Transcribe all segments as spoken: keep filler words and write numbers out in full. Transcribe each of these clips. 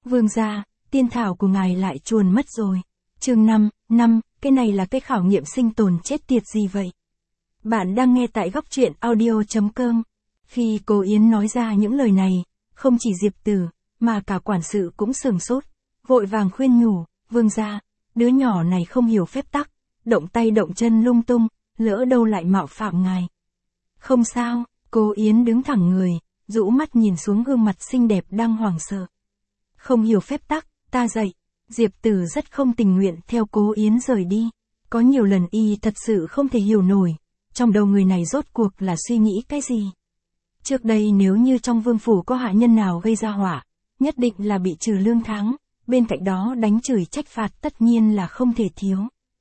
Vương gia, tiên thảo của ngài lại chuồn mất rồi. Chương năm, năm, cái này là cái khảo nghiệm sinh tồn chết tiệt gì vậy? Bạn đang nghe tại góc truyện audio chấm com. Khi cô Yến nói ra những lời này, không chỉ Diệp Tử, mà cả quản sự cũng sửng sốt, vội vàng khuyên nhủ, vương gia, đứa nhỏ này không hiểu phép tắc, động tay động chân lung tung, lỡ đâu lại mạo phạm ngài. Không sao, cô Yến đứng thẳng người, rũ mắt nhìn xuống gương mặt xinh đẹp đang hoảng sợ. Không hiểu phép tắc, ta dạy. Diệp Tử rất không tình nguyện theo cô Yến rời đi. Có nhiều lần y thật sự không thể hiểu nổi, trong đầu người này rốt cuộc là suy nghĩ cái gì. Trước đây nếu như trong vương phủ có hạ nhân nào gây ra họa, nhất định là bị trừ lương tháng, bên cạnh đó đánh chửi trách phạt tất nhiên là không thể thiếu.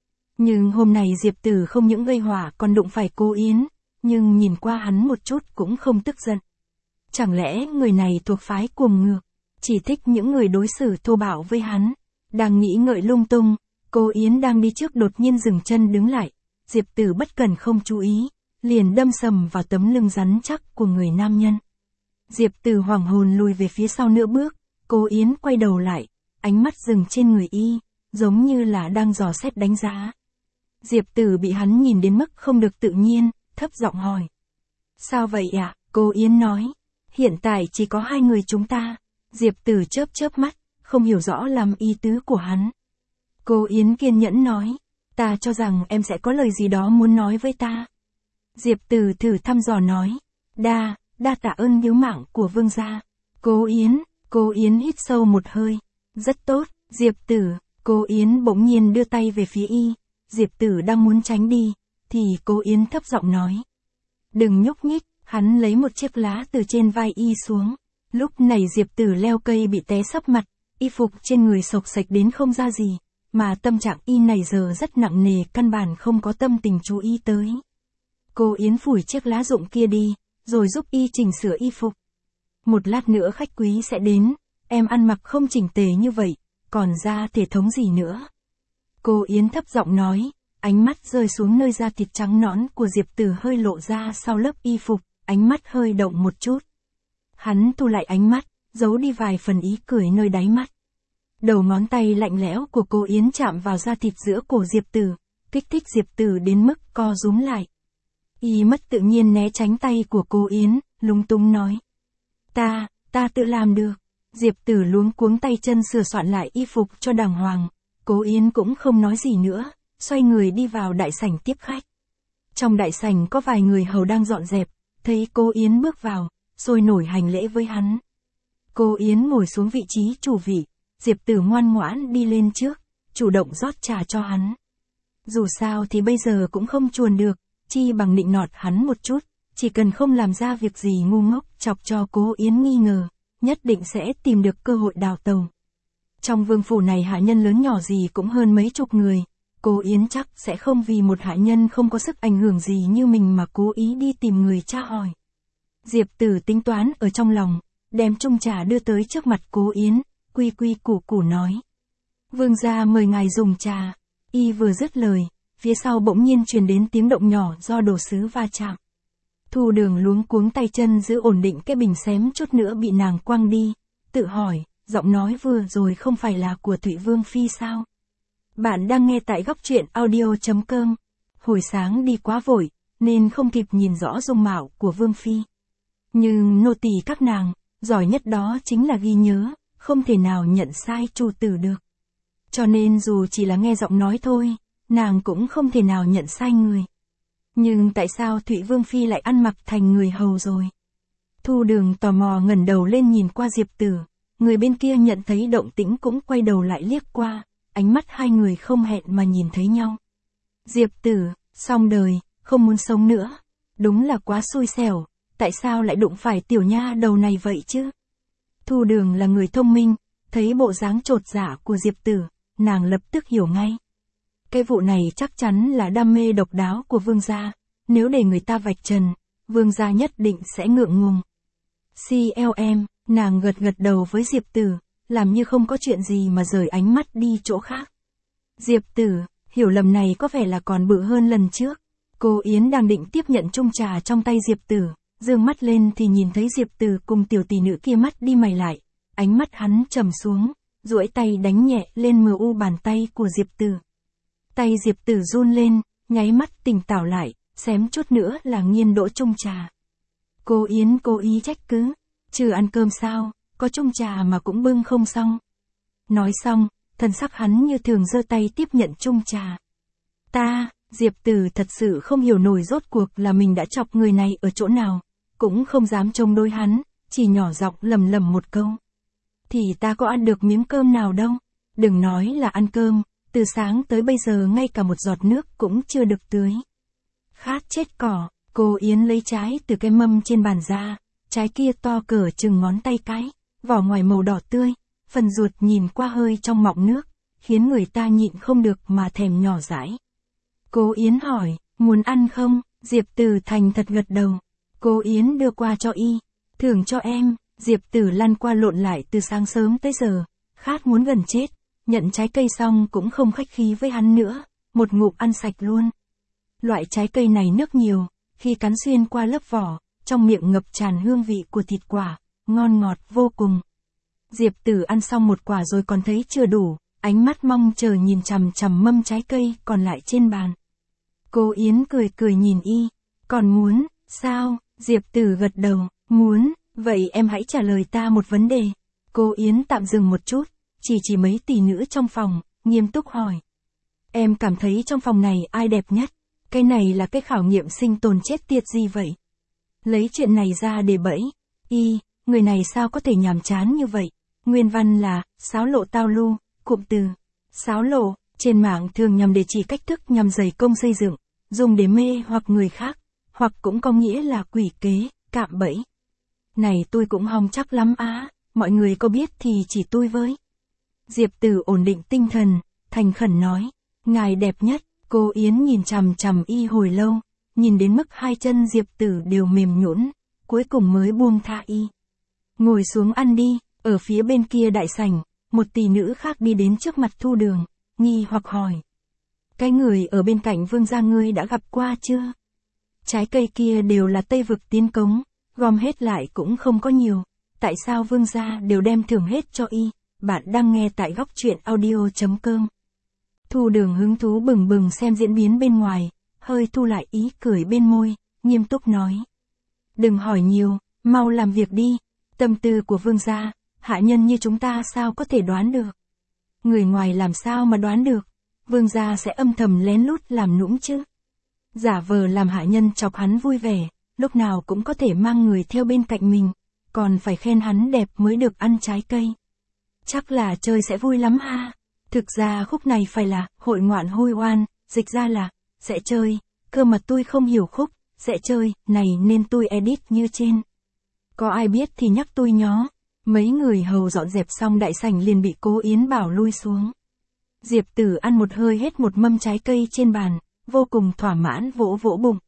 Nhưng hôm nay Diệp Tử không những gây họa còn đụng phải cô Yến, nhưng nhìn qua hắn một chút cũng không tức giận. Chẳng lẽ người này thuộc phái cuồng ngược, chỉ thích những người đối xử thô bạo với hắn. Đang nghĩ ngợi lung tung, cô Yến đang đi trước đột nhiên dừng chân đứng lại. Diệp Tử bất cần không chú ý, liền đâm sầm vào tấm lưng rắn chắc của người nam nhân. Diệp Tử hoảng hồn lùi về phía sau nửa bước, cô Yến quay đầu lại, ánh mắt dừng trên người y, giống như là đang dò xét đánh giá. Diệp Tử bị hắn nhìn đến mức không được tự nhiên, thấp giọng hỏi. Sao vậy ạ? Cô Yến nói. Hiện tại chỉ có hai người chúng ta. Diệp Tử chớp chớp mắt, không hiểu rõ làm ý tứ của hắn. Cô Yến kiên nhẫn nói. Ta cho rằng em sẽ có lời gì đó muốn nói với ta. Diệp Tử thử thăm dò nói. Đa, đa tạ ơn cứu mạng của vương gia. Cô Yến, cô Yến hít sâu một hơi. Rất tốt, Diệp Tử, cô Yến bỗng nhiên đưa tay về phía y. Diệp Tử đang muốn tránh đi, thì cô Yến thấp giọng nói. Đừng nhúc nhích, hắn lấy một chiếc lá từ trên vai y xuống. Lúc này Diệp Tử leo cây bị té sấp mặt, y phục trên người xộc xệch đến không ra gì, mà tâm trạng y này giờ rất nặng nề, căn bản không có tâm tình chú ý tới. Cô Yến phủi chiếc lá rụng kia đi, rồi giúp y chỉnh sửa y phục. Một lát nữa khách quý sẽ đến, em ăn mặc không chỉnh tề như vậy, còn ra thể thống gì nữa. Cô Yến thấp giọng nói, ánh mắt rơi xuống nơi da thịt trắng nõn của Diệp Tử hơi lộ ra sau lớp y phục, ánh mắt hơi động một chút. Hắn thu lại ánh mắt, giấu đi vài phần ý cười nơi đáy mắt. Đầu ngón tay lạnh lẽo của cô Yến chạm vào da thịt giữa cổ Diệp Tử, kích thích Diệp Tử đến mức co rúm lại. Y mất tự nhiên né tránh tay của cô Yến, lúng túng nói. Ta, ta tự làm được. Diệp Tử luống cuống tay chân sửa soạn lại y phục cho đàng hoàng. Cô Yến cũng không nói gì nữa, xoay người đi vào đại sảnh tiếp khách. Trong đại sảnh có vài người hầu đang dọn dẹp, thấy cô Yến bước vào, sôi nổi hành lễ với hắn. Cô Yến ngồi xuống vị trí chủ vị, Diệp Tử ngoan ngoãn đi lên trước, chủ động rót trà cho hắn. Dù sao thì bây giờ cũng không chuồn được, chi bằng nịnh nọt hắn một chút, chỉ cần không làm ra việc gì ngu ngốc chọc cho cô Yến nghi ngờ, nhất định sẽ tìm được cơ hội đào tàu. Trong vương phủ này hạ nhân lớn nhỏ gì cũng hơn mấy chục người, cô Yến chắc sẽ không vì một hạ nhân không có sức ảnh hưởng gì như mình mà cố ý đi tìm người tra hỏi. Diệp Tử tính toán ở trong lòng, đem chung trà đưa tới trước mặt cô Yến, quy quy củ củ nói. Vương gia mời ngài dùng trà. Y vừa dứt lời, phía sau bỗng nhiên truyền đến tiếng động nhỏ do đồ sứ va chạm. Thu Đường luống cuống tay chân giữ ổn định cái bình xém chút nữa bị nàng quăng đi, tự hỏi, giọng nói vừa rồi không phải là của Thụy Vương Phi sao? Bạn đang nghe tại góc truyện audio chấm com. Hồi sáng đi quá vội, nên không kịp nhìn rõ dung mạo của Vương Phi. Nhưng nô tỳ các nàng, giỏi nhất đó chính là ghi nhớ, không thể nào nhận sai chủ tử được. Cho nên dù chỉ là nghe giọng nói thôi, nàng cũng không thể nào nhận sai người. Nhưng tại sao Thụy Vương Phi lại ăn mặc thành người hầu rồi? Thu Đường tò mò ngẩng đầu lên nhìn qua Diệp Tử, người bên kia nhận thấy động tĩnh cũng quay đầu lại liếc qua, ánh mắt hai người không hẹn mà nhìn thấy nhau. Diệp Tử, xong đời, không muốn sống nữa. Đúng là quá xui xẻo, tại sao lại đụng phải tiểu nha đầu này vậy chứ? Thu Đường là người thông minh, thấy bộ dáng chột dạ của Diệp Tử, nàng lập tức hiểu ngay. Cái vụ này chắc chắn là đam mê độc đáo của vương gia, nếu để người ta vạch trần, vương gia nhất định sẽ ngượng ngùng. xê lờ em, nàng gật gật đầu với Diệp Tử, làm như không có chuyện gì mà rời ánh mắt đi chỗ khác. Diệp Tử, hiểu lầm này có vẻ là còn bự hơn lần trước. Cô Yến đang định tiếp nhận chung trà trong tay Diệp Tử, dương mắt lên thì nhìn thấy Diệp Tử cùng tiểu tỷ nữ kia mắt đi mày lại, ánh mắt hắn trầm xuống, duỗi tay đánh nhẹ lên mờ u bàn tay của Diệp Tử. Tay Diệp Tử run lên, nháy mắt tỉnh táo lại, xém chút nữa là nghiền đỗ chung trà. Cô Yến cố ý trách cứ, chưa ăn cơm sao, có chung trà mà cũng bưng không xong. Nói xong, thần sắc hắn như thường giơ tay tiếp nhận chung trà. Ta, Diệp Tử thật sự không hiểu nổi rốt cuộc là mình đã chọc người này ở chỗ nào, cũng không dám chống đối hắn, chỉ nhỏ giọng lầm lầm một câu. Thì ta có ăn được miếng cơm nào đâu, đừng nói là ăn cơm, từ sáng tới bây giờ ngay cả một giọt nước cũng chưa được tưới. Khát chết cỏ, cô Yến lấy trái từ cái mâm trên bàn ra, trái kia to cỡ chừng ngón tay cái, vỏ ngoài màu đỏ tươi, phần ruột nhìn qua hơi trong mọng nước, khiến người ta nhịn không được mà thèm nhỏ dãi. Cô Yến hỏi, muốn ăn không? Diệp Tử thành thật gật đầu. Cô Yến đưa qua cho y, thưởng cho em. Diệp Tử lăn qua lộn lại từ sáng sớm tới giờ, khát muốn gần chết, nhận trái cây xong cũng không khách khí với hắn nữa, một ngụm ăn sạch luôn. Loại trái cây này nước nhiều, khi cắn xuyên qua lớp vỏ, trong miệng ngập tràn hương vị của thịt quả, ngon ngọt vô cùng. Diệp Tử ăn xong một quả rồi còn thấy chưa đủ, ánh mắt mong chờ nhìn chằm chằm mâm trái cây còn lại trên bàn. Cô Yến cười cười nhìn y, còn muốn, sao? Diệp Tử gật đầu, muốn, vậy em hãy trả lời ta một vấn đề. Cô Yến tạm dừng một chút, chỉ chỉ mấy tỷ nữ trong phòng, nghiêm túc hỏi. Em cảm thấy trong phòng này ai đẹp nhất? Cái này là cái khảo nghiệm sinh tồn chết tiệt gì vậy? Lấy chuyện này ra để bẫy. Y, người này sao có thể nhàm chán như vậy? Nguyên văn là, sáo lộ tao lu, cụm từ. Sáo lộ, trên mạng thường nhằm để chỉ cách thức nhằm dày công xây dựng, dùng để mê hoặc người khác, hoặc cũng có nghĩa là quỷ kế, cạm bẫy. Này tôi cũng hong chắc lắm á, mọi người có biết thì chỉ tôi với. Diệp Tử ổn định tinh thần, thành khẩn nói, ngài đẹp nhất. Cô Yến nhìn chằm chằm y hồi lâu, nhìn đến mức hai chân Diệp Tử đều mềm nhũn, cuối cùng mới buông tha y. Ngồi xuống ăn đi. Ở phía bên kia đại sảnh, một tỷ nữ khác đi đến trước mặt Thu Đường, nghi hoặc hỏi. Cái người ở bên cạnh vương gia ngươi đã gặp qua chưa? Trái cây kia đều là Tây vực tiến cống, gom hết lại cũng không có nhiều, tại sao vương gia đều đem thưởng hết cho y? Bạn đang nghe tại góc truyện audio chấm com. Thu Đường hứng thú bừng bừng xem diễn biến bên ngoài, hơi thu lại ý cười bên môi, nghiêm túc nói. Đừng hỏi nhiều, mau làm việc đi, tâm tư của vương gia, hạ nhân như chúng ta sao có thể đoán được. Người ngoài làm sao mà đoán được, vương gia sẽ âm thầm lén lút làm nũng chứ. Giả vờ làm hạ nhân chọc hắn vui vẻ, lúc nào cũng có thể mang người theo bên cạnh mình, còn phải khen hắn đẹp mới được ăn trái cây. Chắc là chơi sẽ vui lắm ha. Thực ra khúc này phải là hội ngoạn hôi oan, dịch ra là sẽ chơi, cơ mà tôi không hiểu khúc sẽ chơi này nên tôi edit như trên. Có ai biết thì nhắc tôi nhó. Mấy người hầu dọn dẹp xong đại sảnh liền bị Cố Yến bảo lui xuống. Diệp Tử ăn một hơi hết một mâm trái cây trên bàn, vô cùng thỏa mãn vỗ vỗ bụng.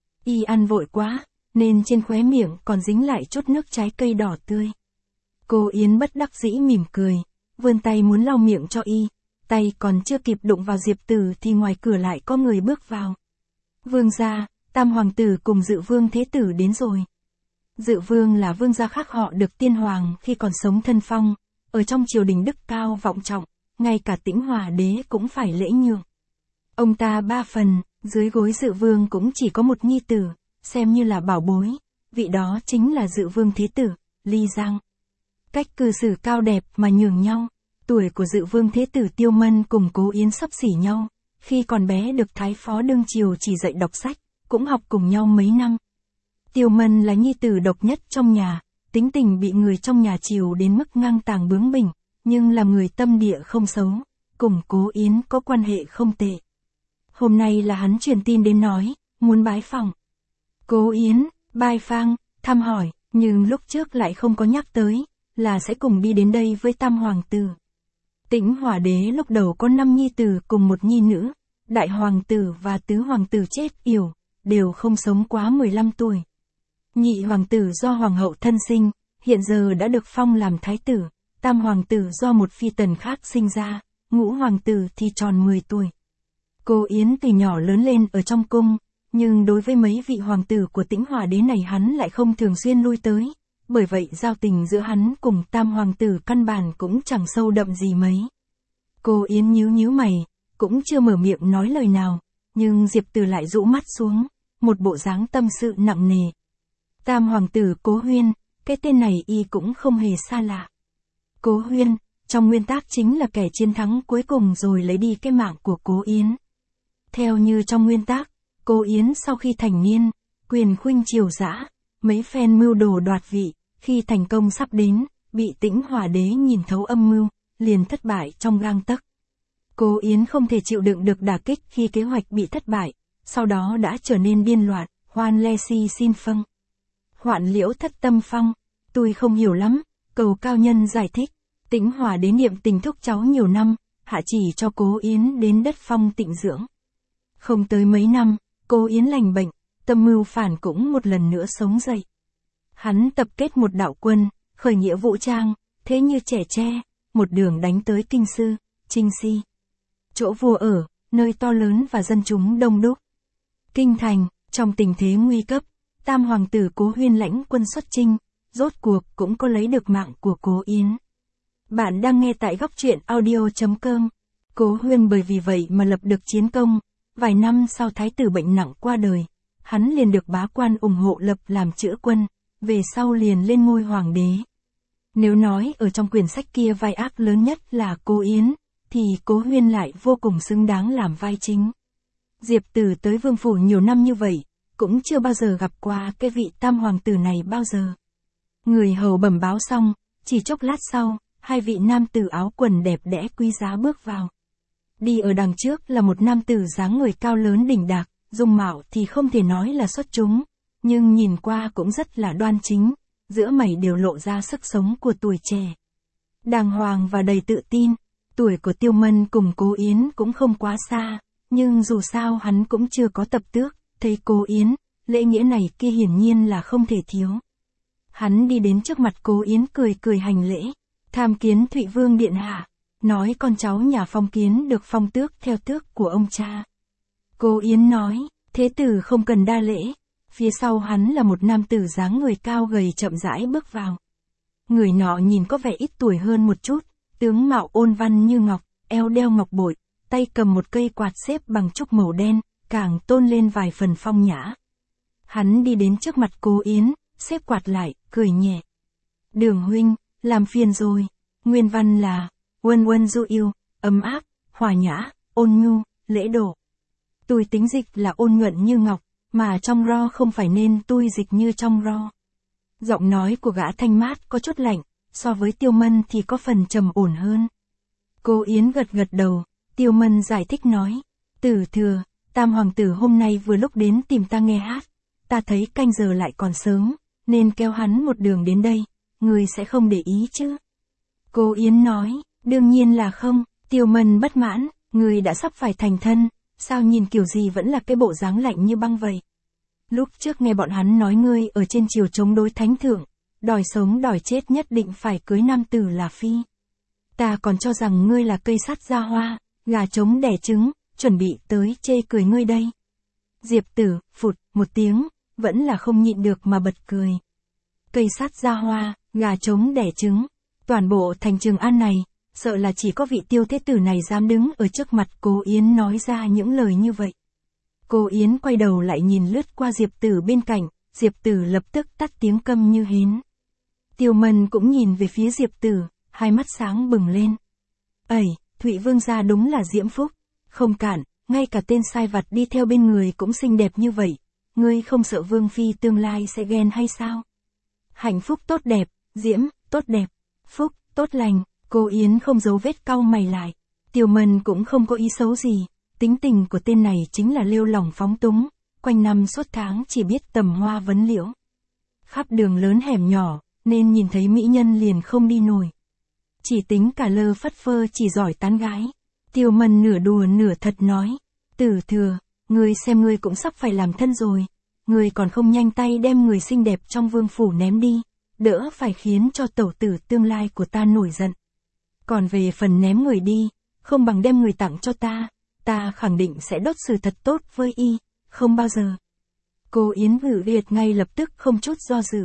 Y ăn vội quá, nên trên khóe miệng còn dính lại chút nước trái cây đỏ tươi. Cô Yến bất đắc dĩ mỉm cười, vươn tay muốn lau miệng cho y, tay còn chưa kịp đụng vào Diệp Tử thì ngoài cửa lại có người bước vào. Vương gia, Tam hoàng tử cùng Dự Vương Thế Tử đến rồi. Dự Vương là vương gia khác họ được tiên hoàng khi còn sống thân phong, ở trong triều đình đức cao vọng trọng, ngay cả Tĩnh Hòa đế cũng phải lễ nhượng. Ông ta ba phần, dưới gối Dự Vương cũng chỉ có một nhi tử, xem như là bảo bối, vị đó chính là Dự Vương Thế Tử, Ly Giang. Cách cư xử cao đẹp mà nhường nhau, tuổi của Dự Vương Thế Tử Tiêu Mân cùng Cố Yến xấp xỉ nhau, khi còn bé được Thái Phó đương triều chỉ dạy đọc sách, cũng học cùng nhau mấy năm. Tiêu Mân là nhi tử độc nhất trong nhà, tính tình bị người trong nhà chiều đến mức ngang tàng bướng bỉnh, nhưng là người tâm địa không xấu, cùng Cố Yến có quan hệ không tệ. Hôm nay là hắn truyền tin đến nói, muốn bái phỏng. Cố Yến, bái phang, thăm hỏi, nhưng lúc trước lại không có nhắc tới, là sẽ cùng đi đến đây với Tam hoàng tử. Tĩnh Hòa đế lúc đầu có năm nhi tử cùng một nhi nữ, đại hoàng tử và tứ hoàng tử chết yểu, đều không sống quá mười lăm tuổi. Nhị hoàng tử do hoàng hậu thân sinh, hiện giờ đã được phong làm thái tử, tam hoàng tử do một phi tần khác sinh ra, ngũ hoàng tử thì tròn mười tuổi. Cô Yến từ nhỏ lớn lên ở trong cung, nhưng đối với mấy vị hoàng tử của Tĩnh Hòa đế này hắn lại không thường xuyên lui tới, bởi vậy giao tình giữa hắn cùng tam hoàng tử căn bản cũng chẳng sâu đậm gì mấy. Cô Yến nhíu nhíu mày, cũng chưa mở miệng nói lời nào, nhưng Diệp Từ lại rũ mắt xuống, một bộ dáng tâm sự nặng nề. Tam hoàng tử Cố Huyên, cái tên này y cũng không hề xa lạ. Cố Huyên, trong nguyên tắc chính là kẻ chiến thắng cuối cùng rồi lấy đi cái mạng của Cố Yến. Theo như trong nguyên tắc, Cố Yến sau khi thành niên, quyền khuynh triều dã, mấy phen mưu đồ đoạt vị, khi thành công sắp đến, bị Tĩnh Hỏa đế nhìn thấu âm mưu, liền thất bại trong gang tấc. Cố Yến không thể chịu đựng được đả kích khi kế hoạch bị thất bại, sau đó đã trở nên điên loạn, hoan le si xin phâng. Hoạn liễu thất tâm phong, tôi không hiểu lắm, cầu cao nhân giải thích. Tĩnh Hỏa đế niệm tình thúc cháu nhiều năm, hạ chỉ cho Cố Yến đến đất phong tịnh dưỡng. Không tới mấy năm, Cố Yến lành bệnh, tâm mưu phản cũng một lần nữa sống dậy. Hắn tập kết một đạo quân, khởi nghĩa vũ trang, thế như trẻ tre, một đường đánh tới Kinh Sư, Trinh Si. Chỗ vua ở, nơi to lớn và dân chúng đông đúc. Kinh thành, trong tình thế nguy cấp, tam hoàng tử Cố Huyên lãnh quân xuất chinh, rốt cuộc cũng có lấy được mạng của Cố Yến. Bạn đang nghe tại góc truyện audio chấm com. Cố Huyên bởi vì vậy mà lập được chiến công, vài năm sau thái tử bệnh nặng qua đời, hắn liền được bá quan ủng hộ lập làm chữa quân, về sau liền lên ngôi hoàng đế. Nếu nói ở trong quyển sách kia vai ác lớn nhất là Cố Yến, thì Cố Huyên lại vô cùng xứng đáng làm vai chính. Diệp Từ tới vương phủ nhiều năm như vậy, cũng chưa bao giờ gặp qua cái vị tam hoàng tử này bao giờ. Người hầu bẩm báo xong, chỉ chốc lát sau, hai vị nam tử áo quần đẹp đẽ quý giá bước vào. Đi ở đằng trước là một nam tử dáng người cao lớn đỉnh đạc, dung mạo thì không thể nói là xuất chúng, nhưng nhìn qua cũng rất là đoan chính, giữa mày đều lộ ra sức sống của tuổi trẻ. Đàng hoàng và đầy tự tin, tuổi của Tiêu Mân cùng Cố Yến cũng không quá xa, nhưng dù sao hắn cũng chưa có tập tước, thấy Cố Yến, lễ nghĩa này kia hiển nhiên là không thể thiếu. Hắn đi đến trước mặt Cố Yến cười cười hành lễ, tham kiến Thụy Vương điện hạ, nói con cháu nhà Phong Kiến được phong tước theo tước của ông cha. Cố Yến nói, thế tử không cần đa lễ. Phía sau hắn là một nam tử dáng người cao gầy chậm rãi bước vào. Người nọ nhìn có vẻ ít tuổi hơn một chút, tướng mạo ôn văn như ngọc, eo đeo ngọc bội, tay cầm một cây quạt xếp bằng trúc màu đen, càng tôn lên vài phần phong nhã. Hắn đi đến trước mặt Cố Yến, xếp quạt lại, cười nhẹ. Đường huynh, làm phiền rồi. Nguyên văn là, Uân Uân du yêu, ấm áp, hòa nhã, ôn nhu, lễ độ. Tôi tính dịch là ôn nhuận như ngọc, mà trong ro không phải nên tôi dịch như trong ro. Giọng nói của gã thanh mát có chút lạnh, so với Tiêu Mân thì có phần trầm ổn hơn. Cố Yến gật gật đầu, Tiêu Mân giải thích nói, Tử thừa, tam hoàng tử hôm nay vừa lúc đến tìm ta nghe hát, ta thấy canh giờ lại còn sớm, nên kéo hắn một đường đến đây, người sẽ không để ý chứ? Cố Yến nói, đương nhiên là không. Tiêu Mân bất mãn, người đã sắp phải thành thân, sao nhìn kiểu gì vẫn là cái bộ dáng lạnh như băng vậy? Lúc trước nghe bọn hắn nói ngươi ở trên triều chống đối thánh thượng, đòi sống đòi chết nhất định phải cưới nam tử là phi. Ta còn cho rằng ngươi là cây sắt ra hoa, gà trống đẻ trứng, chuẩn bị tới chê cười ngươi đây. Diệp Tử, phụt, một tiếng, vẫn là không nhịn được mà bật cười. Cây sắt ra hoa, gà trống đẻ trứng, toàn bộ thành Trường An này, sợ là chỉ có vị Tiêu thế tử này dám đứng ở trước mặt Cố Yến nói ra những lời như vậy. Cố Yến quay đầu lại nhìn lướt qua Diệp Tử bên cạnh, Diệp Tử lập tức tắt tiếng câm như hến. Tiêu Mân cũng nhìn về phía Diệp Tử, hai mắt sáng bừng lên. Ẩy, Thụy Vương gia đúng là diễm phúc, không cản, ngay cả tên sai vặt đi theo bên người cũng xinh đẹp như vậy, ngươi không sợ Vương phi tương lai sẽ ghen hay sao? Hạnh phúc tốt đẹp, diễm, tốt đẹp, phúc, tốt lành. Cố Yến không giấu vết cau mày lại. Tiêu Mân cũng không có ý xấu gì, tính tình của tên này chính là lêu lỏng phóng túng, quanh năm suốt tháng chỉ biết tầm hoa vấn liễu. Khắp đường lớn hẻm nhỏ, nên nhìn thấy mỹ nhân liền không đi nổi. Chỉ tính cả lơ phất phơ chỉ giỏi tán gái. Tiêu Mân nửa đùa nửa thật nói, Tử thừa, ngươi xem ngươi cũng sắp phải làm thân rồi, ngươi còn không nhanh tay đem người xinh đẹp trong vương phủ ném đi, đỡ phải khiến cho tẩu tử tương lai của ta nổi giận. Còn về phần ném người đi, không bằng đem người tặng cho ta, ta khẳng định sẽ đốt xử thật tốt với y, không bao giờ. Cố Yến Vự Liệt ngay lập tức không chút do dự.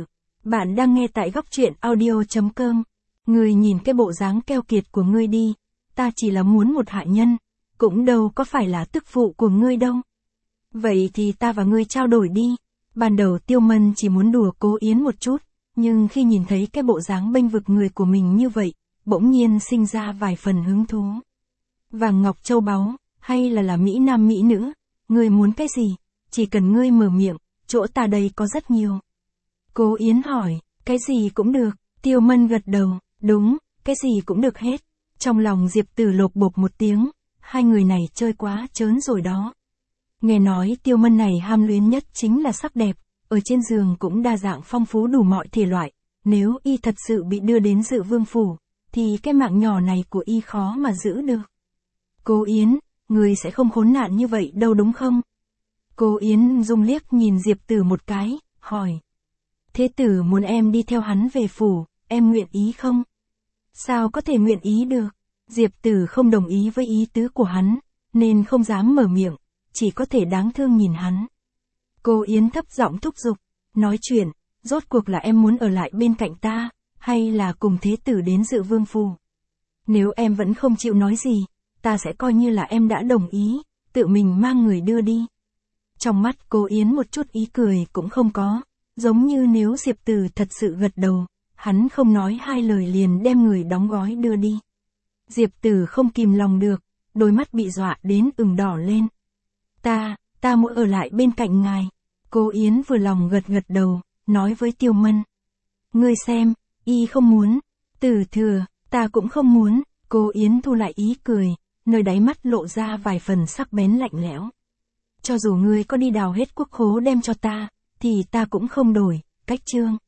Bạn đang nghe tại góc truyện audio.com. Ngươi nhìn cái bộ dáng keo kiệt của ngươi đi, ta chỉ là muốn một hạ nhân, cũng đâu có phải là tức phụ của ngươi đâu. Vậy thì ta và ngươi trao đổi đi. Ban đầu Tiêu Mân chỉ muốn đùa Cố Yến một chút, nhưng khi nhìn thấy cái bộ dáng bênh vực người của mình như vậy, bỗng nhiên sinh ra vài phần hứng thú. Vàng ngọc châu báu, hay là là mỹ nam mỹ nữ, ngươi muốn cái gì, chỉ cần ngươi mở miệng, chỗ ta đây có rất nhiều. Cố Yến hỏi, cái gì cũng được, Tiêu Mân gật đầu, đúng, cái gì cũng được hết. Trong lòng Diệp Tử lột bột một tiếng, hai người này chơi quá trớn rồi đó. Nghe nói Tiêu Mân này ham luyến nhất chính là sắc đẹp, ở trên giường cũng đa dạng phong phú đủ mọi thể loại, nếu y thật sự bị đưa đến Dự Vương phủ, thì cái mạng nhỏ này của y khó mà giữ được. Cố Yến, người sẽ không khốn nạn như vậy đâu đúng không? Cố Yến dung liếc nhìn Diệp Tử một cái, hỏi. Thế tử muốn em đi theo hắn về phủ, em nguyện ý không? Sao có thể nguyện ý được? Diệp Tử không đồng ý với ý tứ của hắn, nên không dám mở miệng, chỉ có thể đáng thương nhìn hắn. Cố Yến thấp giọng thúc giục, nói chuyện, rốt cuộc là em muốn ở lại bên cạnh ta, hay là cùng thế tử đến Dự Vương phủ? Nếu em vẫn không chịu nói gì, ta sẽ coi như là em đã đồng ý, tự mình mang người đưa đi. Trong mắt Cố Yến một chút ý cười cũng không có, giống như nếu Diệp Tử thật sự gật đầu, hắn không nói hai lời liền đem người đóng gói đưa đi. Diệp Tử không kìm lòng được, đôi mắt bị dọa đến ửng đỏ lên. Ta, ta muốn ở lại bên cạnh ngài. Cố Yến vừa lòng gật gật đầu, nói với Tiêu Mân. Ngươi xem, y không muốn. Tử thừa, ta cũng không muốn. Cố Yến thu lại ý cười, nơi đáy mắt lộ ra vài phần sắc bén lạnh lẽo. Cho dù ngươi có đi đào hết quốc khố đem cho ta, thì ta cũng không đổi, cách trương.